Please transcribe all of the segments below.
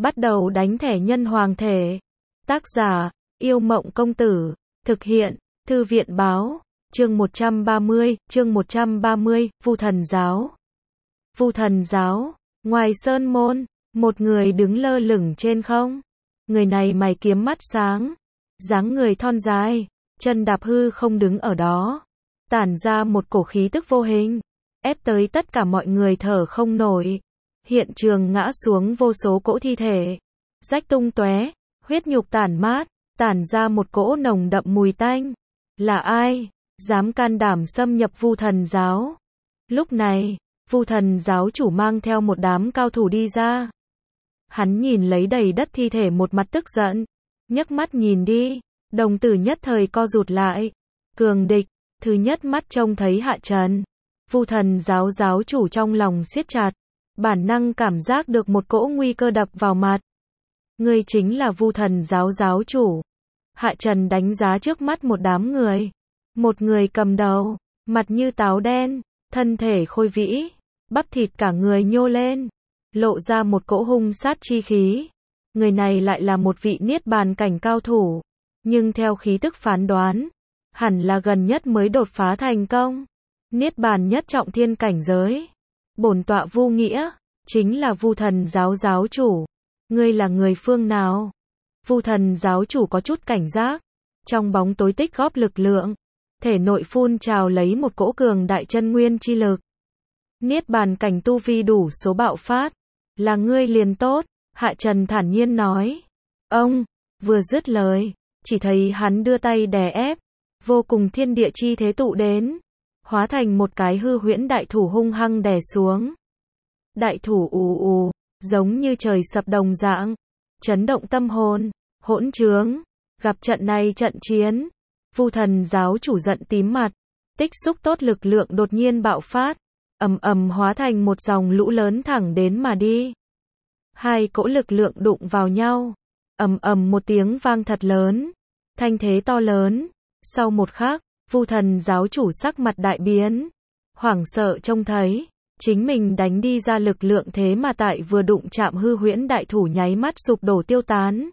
Bắt đầu đánh thẻ nhân hoàng thể. Tác giả, Yêu Mộng Công Tử. Thực hiện, Thư viện Báo. Chương 130, Vu Thần Giáo. Vu Thần Giáo. Ngoài sơn môn, một người đứng lơ lửng trên không. Người này mày kiếm mắt sáng, dáng người thon dài, chân đạp hư không đứng ở đó, tản ra một cổ khí tức vô hình, ép tới tất cả mọi người thở không nổi. Hiện trường ngã xuống vô số cỗ thi thể, rách tung tóe, huyết nhục tản mát, tản ra một cỗ nồng đậm mùi tanh. Là ai dám can đảm xâm nhập Vu Thần Giáo? Lúc này, Vu Thần Giáo chủ mang theo một đám cao thủ đi ra. Hắn nhìn lấy đầy đất thi thể, một mặt tức giận, nhấc mắt nhìn đi, đồng tử nhất thời co rụt lại. Cường địch, thứ nhất mắt trông thấy Hạ Trần. Vu Thần Giáo giáo chủ trong lòng siết chặt, bản năng cảm giác được một cỗ nguy cơ đập vào mặt. Ngươi chính là Vu Thần Giáo giáo chủ? Hạ Trần đánh giá trước mắt một đám người. Một người cầm đầu, mặt như táo đen, thân thể khôi vĩ, bắp thịt cả người nhô lên, lộ ra một cỗ hung sát chi khí. Người này lại là một vị niết bàn cảnh cao thủ, nhưng theo khí tức phán đoán, hẳn là gần nhất mới đột phá thành công. Niết bàn nhất trọng thiên cảnh giới. Bổn tọa Vu Nghĩa, chính là Vu Thần Giáo giáo chủ. Ngươi là người phương nào? Vu Thần Giáo chủ có chút cảnh giác, trong bóng tối tích góp lực lượng, thể nội phun trào lấy một cỗ cường đại chân nguyên chi lực. Niết bàn cảnh tu vi đủ số bạo phát, là ngươi liền tốt, Hạ Trần thản nhiên nói. Ông, vừa dứt lời, chỉ thấy hắn đưa tay đè ép, vô cùng thiên địa chi thế tụ đến, hóa thành một cái hư huyễn đại thủ hung hăng đè xuống. Đại thủ ù ù, giống như trời sập đồng dạng, chấn động tâm hồn. Hỗn trướng, gặp trận này trận chiến, Vu Thần Giáo chủ giận tím mặt, tích xúc tốt lực lượng đột nhiên bạo phát, ầm ầm hóa thành một dòng lũ lớn thẳng đến mà đi. Hai cỗ lực lượng đụng vào nhau, ầm ầm một tiếng vang thật lớn, thanh thế to lớn. Sau một khắc, Vu Thần Giáo chủ sắc mặt đại biến, hoảng sợ trông thấy chính mình đánh đi ra lực lượng thế mà tại vừa đụng chạm hư huyễn đại thủ nháy mắt sụp đổ tiêu tán.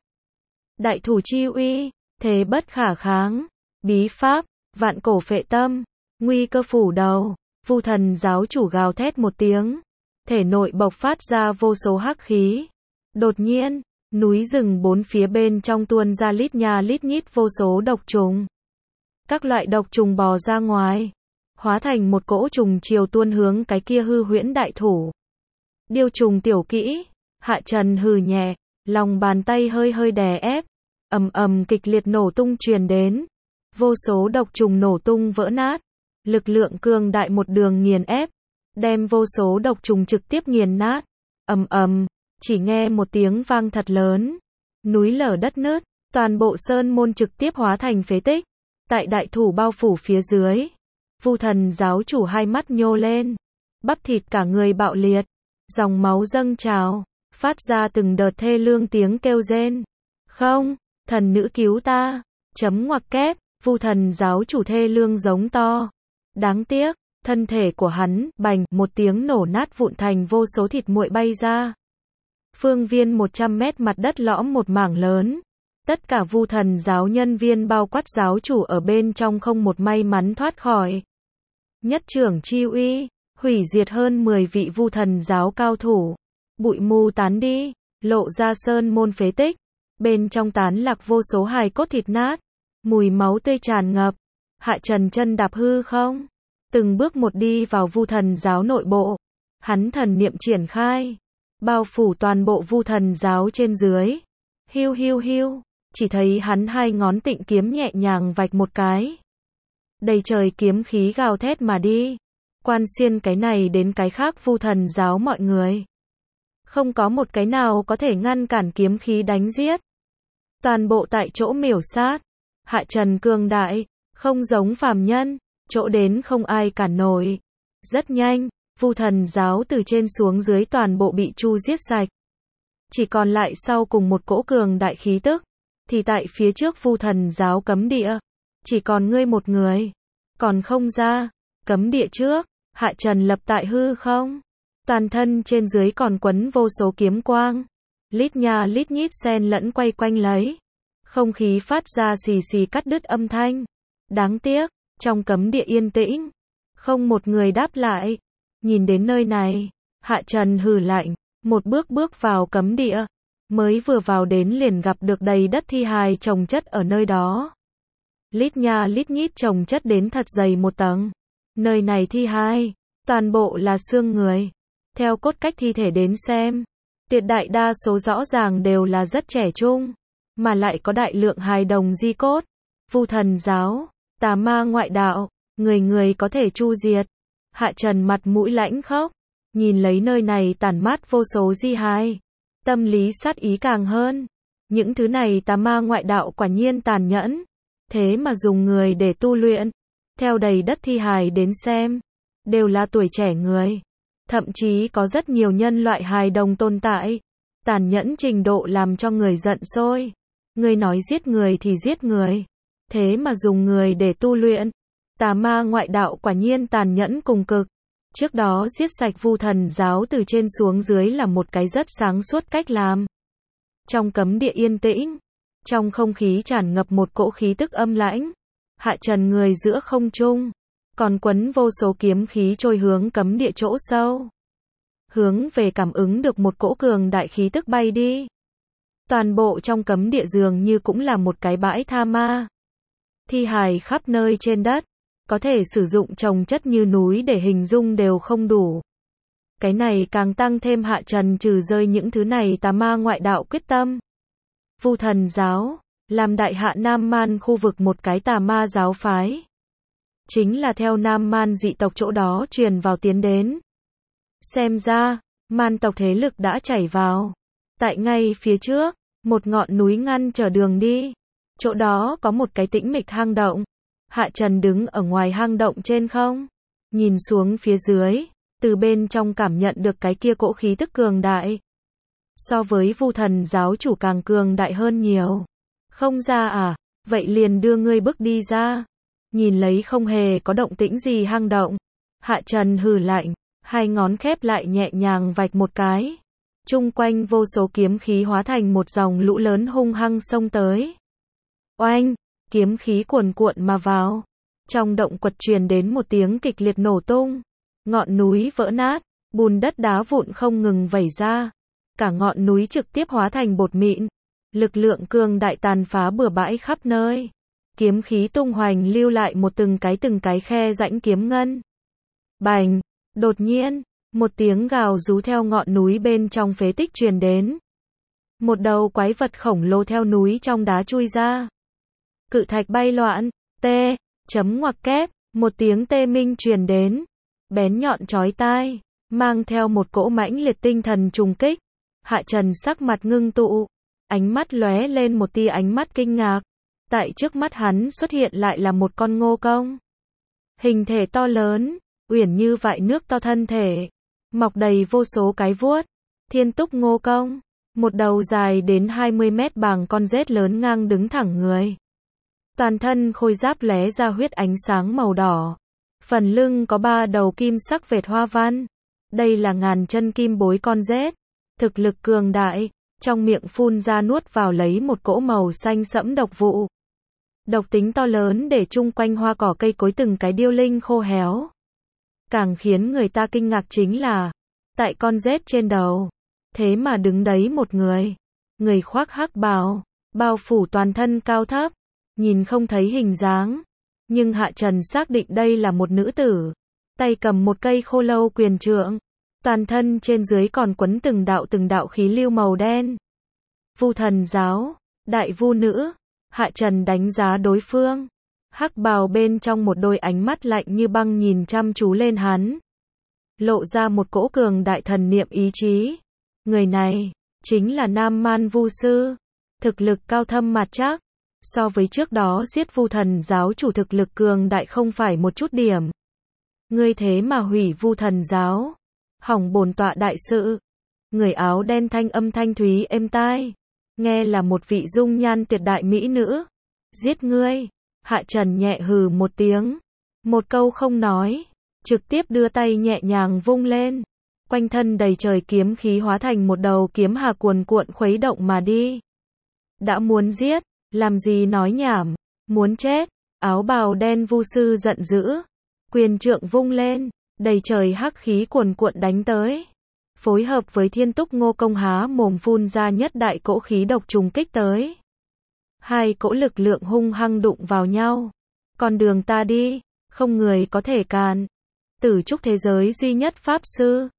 Đại thủ chi uy, thế bất khả kháng, bí pháp, vạn cổ phệ tâm, nguy cơ phủ đầu. Vu Thần Giáo chủ gào thét một tiếng, thể nội bộc phát ra vô số hắc khí. Đột nhiên, núi rừng bốn phía bên trong tuôn ra lít nha lít nhít vô số độc trùng. Các loại độc trùng bò ra ngoài, hóa thành một cỗ trùng chiều tuôn hướng cái kia hư huyễn đại thủ. Điêu trùng tiểu kỹ, Hạ Trần hừ nhẹ, lòng bàn tay hơi hơi đè ép, ầm ầm kịch liệt nổ tung truyền đến, vô số độc trùng nổ tung vỡ nát, lực lượng cường đại một đường nghiền ép, đem vô số độc trùng trực tiếp nghiền nát. Ầm ầm, chỉ nghe một tiếng vang thật lớn, núi lở đất nứt, toàn bộ sơn môn trực tiếp hóa thành phế tích. Tại đại thủ bao phủ phía dưới, Vu Thần Giáo chủ hai mắt nhô lên, bắp thịt cả người bạo liệt, dòng máu dâng trào, phát ra từng đợt thê lương tiếng kêu rên. Không, thần nữ cứu ta, chấm ngoặc kép, Vu Thần Giáo chủ thê lương giống to. Đáng tiếc, thân thể của hắn, bành, một tiếng nổ nát vụn thành vô số thịt muội bay ra. Phương viên 100 mét mặt đất lõm một mảng lớn. Tất cả Vu Thần Giáo nhân viên bao quát giáo chủ ở bên trong không một may mắn thoát khỏi. Nhất trưởng chi uy, hủy diệt hơn 10 vị Vu Thần Giáo cao thủ. Bụi mù tán đi, lộ ra sơn môn phế tích. Bên trong tán lạc vô số hài cốt thịt nát, mùi máu tươi tràn ngập. Hạ Trần chân đạp hư không, từng bước một đi vào Vu Thần Giáo nội bộ. Hắn thần niệm triển khai, bao phủ toàn bộ Vu Thần Giáo trên dưới. Hiu hiu hiu, chỉ thấy hắn hai ngón tịnh kiếm nhẹ nhàng vạch một cái. Đầy trời kiếm khí gào thét mà đi, quan xuyên cái này đến cái khác Vu Thần Giáo mọi người. Không có một cái nào có thể ngăn cản kiếm khí đánh giết. Toàn bộ tại chỗ miểu sát. Hạ Trần cường đại, không giống phàm nhân, chỗ đến không ai cản nổi. Rất nhanh, Vu Thần Giáo từ trên xuống dưới toàn bộ bị chu giết sạch. Chỉ còn lại sau cùng một cỗ cường đại khí tức, thì tại phía trước Vu Thần Giáo cấm địa, chỉ còn ngươi một người, còn không ra. Cấm địa trước, Hạ Trần lập tại hư không, toàn thân trên dưới còn quấn vô số kiếm quang, Lít nha lít nhít xen lẫn quay quanh lấy. Không khí phát ra xì xì cắt đứt âm thanh. Đáng tiếc, trong cấm địa yên tĩnh, không một người đáp lại. Nhìn đến nơi này, Hạ Trần hừ lạnh, một bước bước vào cấm địa. Mới vừa vào đến liền gặp được đầy đất thi hài chồng chất ở nơi đó. Lít nha lít nhít chồng chất đến thật dày một tầng. Nơi này thi hài, toàn bộ là xương người. Theo cốt cách thi thể đến xem, tuyệt đại đa số rõ ràng đều là rất trẻ trung, mà lại có đại lượng hài đồng di cốt. Vu thần giáo, tà ma ngoại đạo, người người có thể chu diệt. Hạ Trần mặt mũi lãnh khốc, nhìn lấy nơi này tản mát vô số di hài, tâm lý sát ý càng hơn. Những thứ này tà ma ngoại đạo quả nhiên tàn nhẫn, thế mà dùng người để tu luyện. Theo đầy đất thi hài đến xem, đều là tuổi trẻ người, thậm chí có rất nhiều nhân loại hài đồng tồn tại. Tàn nhẫn trình độ làm cho người giận sôi. Người nói giết người thì giết người, thế mà dùng người để tu luyện. Tà ma ngoại đạo quả nhiên tàn nhẫn cùng cực. Trước đó giết sạch Vu thần giáo từ trên xuống dưới là một cái rất sáng suốt cách làm. Trong cấm địa yên tĩnh, trong không khí tràn ngập một cỗ khí tức âm lãnh. Hạ Trần người giữa không trung, còn quấn vô số kiếm khí trôi hướng cấm địa chỗ sâu. Hướng về cảm ứng được một cỗ cường đại khí tức bay đi. Toàn bộ trong cấm địa dường như cũng là một cái bãi tha ma. Thi hài khắp nơi trên đất, có thể sử dụng chồng chất như núi để hình dung đều không đủ. Cái này càng tăng thêm Hạ Trần trừ rơi những thứ này tà ma ngoại đạo quyết tâm. Vu thần giáo, làm đại hạ Nam Man khu vực một cái tà ma giáo phái. Chính là theo Nam Man dị tộc chỗ đó truyền vào tiến đến. Xem ra, man tộc thế lực đã chảy vào. Tại ngay phía trước, một ngọn núi ngăn trở đường đi. Chỗ đó có một cái tĩnh mịch hang động. Hạ Trần đứng ở ngoài hang động trên không, nhìn xuống phía dưới, từ bên trong cảm nhận được cái kia cỗ khí tức cường đại. So với Vu thần giáo chủ càng cường đại hơn nhiều. Không ra à, vậy liền đưa ngươi bước đi ra. Nhìn lấy không hề có động tĩnh gì hang động, Hạ Trần hừ lạnh, hai ngón khép lại nhẹ nhàng vạch một cái. Chung quanh vô số kiếm khí hóa thành một dòng lũ lớn hung hăng xông tới. Oanh, kiếm khí cuồn cuộn mà vào. Trong động quật truyền đến một tiếng kịch liệt nổ tung. Ngọn núi vỡ nát, bùn đất đá vụn không ngừng vẩy ra. Cả ngọn núi trực tiếp hóa thành bột mịn. Lực lượng cường đại tàn phá bừa bãi khắp nơi. Kiếm khí tung hoành lưu lại một từng cái khe rãnh kiếm ngân. Bành, đột nhiên, một tiếng gào rú theo ngọn núi bên trong phế tích truyền đến. Một đầu quái vật khổng lồ theo núi trong đá chui ra. Cự thạch bay loạn, chấm ngoặc kép, một tiếng tê minh truyền đến. Bén nhọn chói tai, mang theo một cỗ mãnh liệt tinh thần trùng kích. Hạ Trần sắc mặt ngưng tụ, ánh mắt lóe lên một tia ánh mắt kinh ngạc. Tại trước mắt hắn xuất hiện lại là một con ngô công. Hình thể to lớn, uyển như vại nước to thân thể, mọc đầy vô số cái vuốt. Thiên túc ngô công, một đầu dài đến 20 mét bằng con rết lớn ngang đứng thẳng người. Toàn thân khôi giáp lóe ra huyết ánh sáng màu đỏ. Phần lưng có 3 đầu kim sắc vệt hoa văn. Đây là ngàn chân kim bối con rết. Thực lực cường đại, trong miệng phun ra nuốt vào lấy một cỗ màu xanh sẫm độc vụ. Độc tính to lớn để chung quanh hoa cỏ cây cối từng cái điêu linh khô héo. Càng khiến người ta kinh ngạc chính là, tại con rết trên đầu, thế mà đứng đấy một người. Người khoác hắc bào, bao phủ toàn thân cao thấp, nhìn không thấy hình dáng. Nhưng Hạ Trần xác định đây là một nữ tử. Tay cầm một cây khô lâu quyền trượng. Toàn thân trên dưới còn quấn từng đạo khí lưu màu đen. Vu thần giáo, đại vu nữ. Hạ Trần đánh giá đối phương. Hắc bào bên trong một đôi ánh mắt lạnh như băng nhìn chăm chú lên hắn. Lộ ra một cỗ cường đại thần niệm ý chí. Người này, chính là Nam Man Vu sư. Thực lực cao thâm mạt trác. So với trước đó giết Vu thần giáo chủ thực lực cường đại không phải một chút điểm. Ngươi thế mà hủy Vu thần giáo. Hỏng bổn tọa đại sự. Người áo đen thanh âm thanh thúy êm tai. Nghe là một vị dung nhan tuyệt đại mỹ nữ. Giết ngươi. Hạ Trần nhẹ hừ một tiếng. Một câu không nói. Trực tiếp đưa tay nhẹ nhàng vung lên. quanh thân đầy trời kiếm khí hóa thành một đầu kiếm hà cuồn cuộn khuấy động mà đi. Đã muốn giết, làm gì nói nhảm, muốn chết, áo bào đen vu sư giận dữ, quyền trượng vung lên, đầy trời hắc khí cuồn cuộn đánh tới. Phối hợp với Thiên Túc Ngô Công há mồm phun ra nhất đại cỗ khí độc trùng kích tới. Hai cỗ lực lượng hung hăng đụng vào nhau. Con đường ta đi, không người có thể cản. Tử trúc thế giới duy nhất pháp sư,